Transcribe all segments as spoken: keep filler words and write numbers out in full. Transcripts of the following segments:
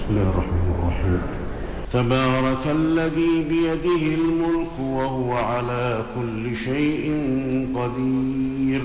بسم الله الرحمن الرحيم. تبارك الذي بيده الملك وهو على كل شيء قدير،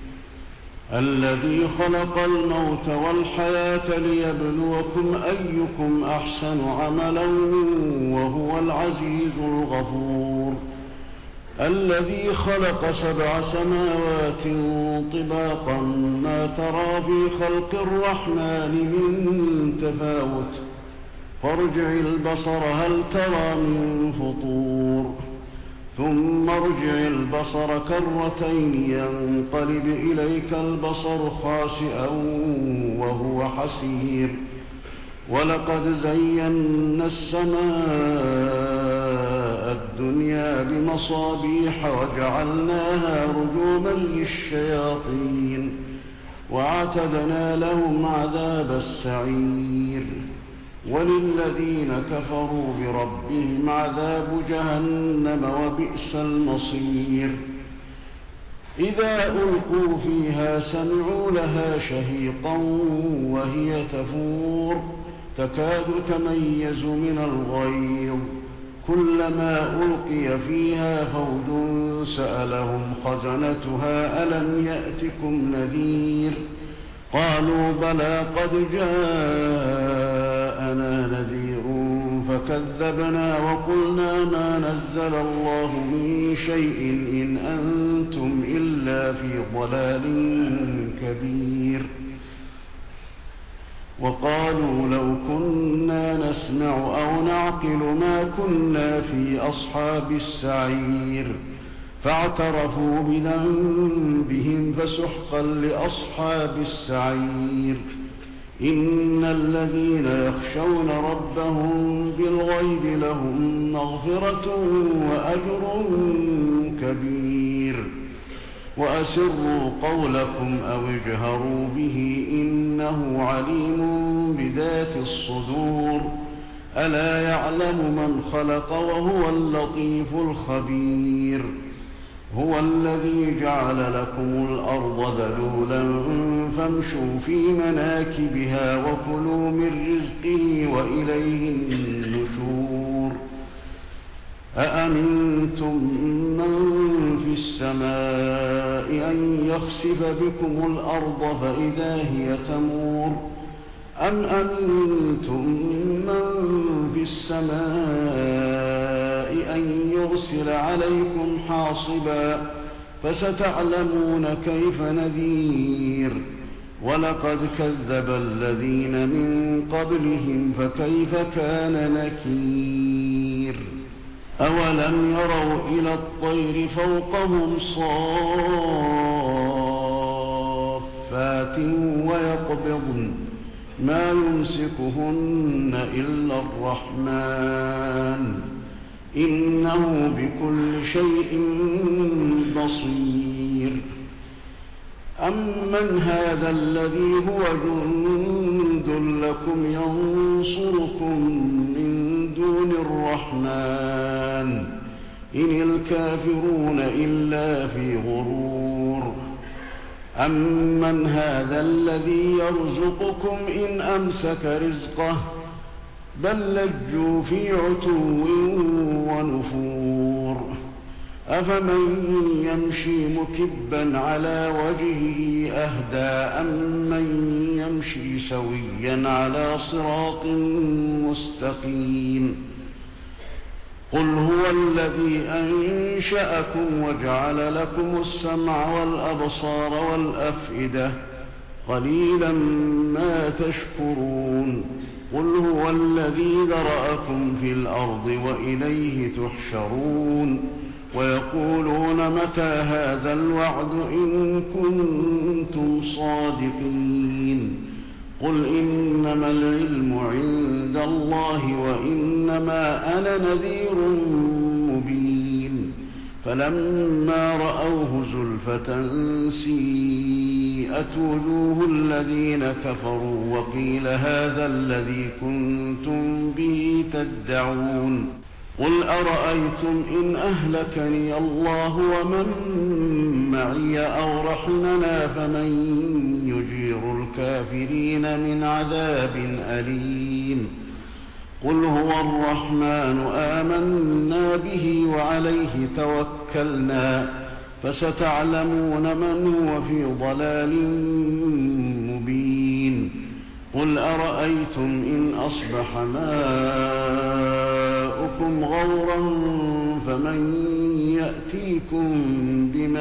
الذي خلق الموت والحياة ليبلوكم أيكم أحسن عملا وهو العزيز الغفور، الذي خلق سبع سماوات طباقا ما ترى في خلق الرحمن من تفاوت، فارجع البصر هل ترى من فطور، ثم ارجع البصر كرتين ينقلب إليك البصر خاسئا وهو حسير، ولقد زينا السماء الدنيا بمصابيح وجعلناها رجوما للشياطين وأعتدنا لهم عذاب السعير، وللذين كفروا بربهم عذاب جهنم وبئس المصير. إذا ألقوا فيها سمعوا لها شهيقا وهي تفور تكاد تميز من الغيظ، كلما ألقي فيها فوج سألهم خزنتها ألم يأتكم نذير، قالوا بلى قد جاءنا نذير فكذبنا وقلنا ما نزل الله من شيء إن أنتم إلا في ضلال كبير، وقالوا لو كنا نسمع أو نعقل ما كنا في أصحاب السعير، فاعترفوا بذنبهم فسحقا لأصحاب السعير. إن الذين يخشون ربهم بالغيب لهم مغفرة وأجر كبير، وأسروا قولكم أو اجهروا به إنه عليم بذات الصدور، ألا يعلم من خلق وهو اللطيف الخبير. هو الذي جعل لكم الأرض ذلولا فامشوا في مناكبها وكلوا من رزقه وإليه النشور. أأمنتم من في السماء أن يخسف بكم الأرض فإذا هي تمور، أم أمنتم من في السماء أن يرسل عليكم حاصبا، فستعلمون كيف نذير. ولقد كذب الذين من قبلهم فكيف كان نكير. أولم يروا إلى الطير فوقهم صافات ويقبضن ما يمسكهن إلا الرحمن إنه بكل شيء بصير. أمن هذا الذي هو جند لكم ينصركم من دون الرحمن إن الكافرون إلا في غرور. أمن هذا الذي يرزقكم إن أمسك رزقه بل لجوا في عتو ونفور. أفمن يمشي مكبا على وجهه أهدى أمن يمشي سويا على صراط مستقيم. قل هو الذي أنشأكم وجعل لكم السمع والأبصار والأفئدة قليلا ما تشكرون. قل هو الذي ذرأكم في الأرض وإليه تحشرون. ويقولون متى هذا الوعد إن كنتم صادقين. قل إنما العلم عند الله وإنما أنا نذير مبين. فلما رأوه زلفة سيئت وجوه الذين كفروا وقيل هذا الذي كنتم به تدعون. قل أرأيتم إن أهلكني الله ومن معي أو رحمنا فمن يجير الكافرين من عذاب أليم. قل هو الرحمن آمنا به وعليه توكلنا فستعلمون من هو في ضلال مبين قل أرأيتم إن أصبح ماؤكم غورا فمن يأتيكم بماء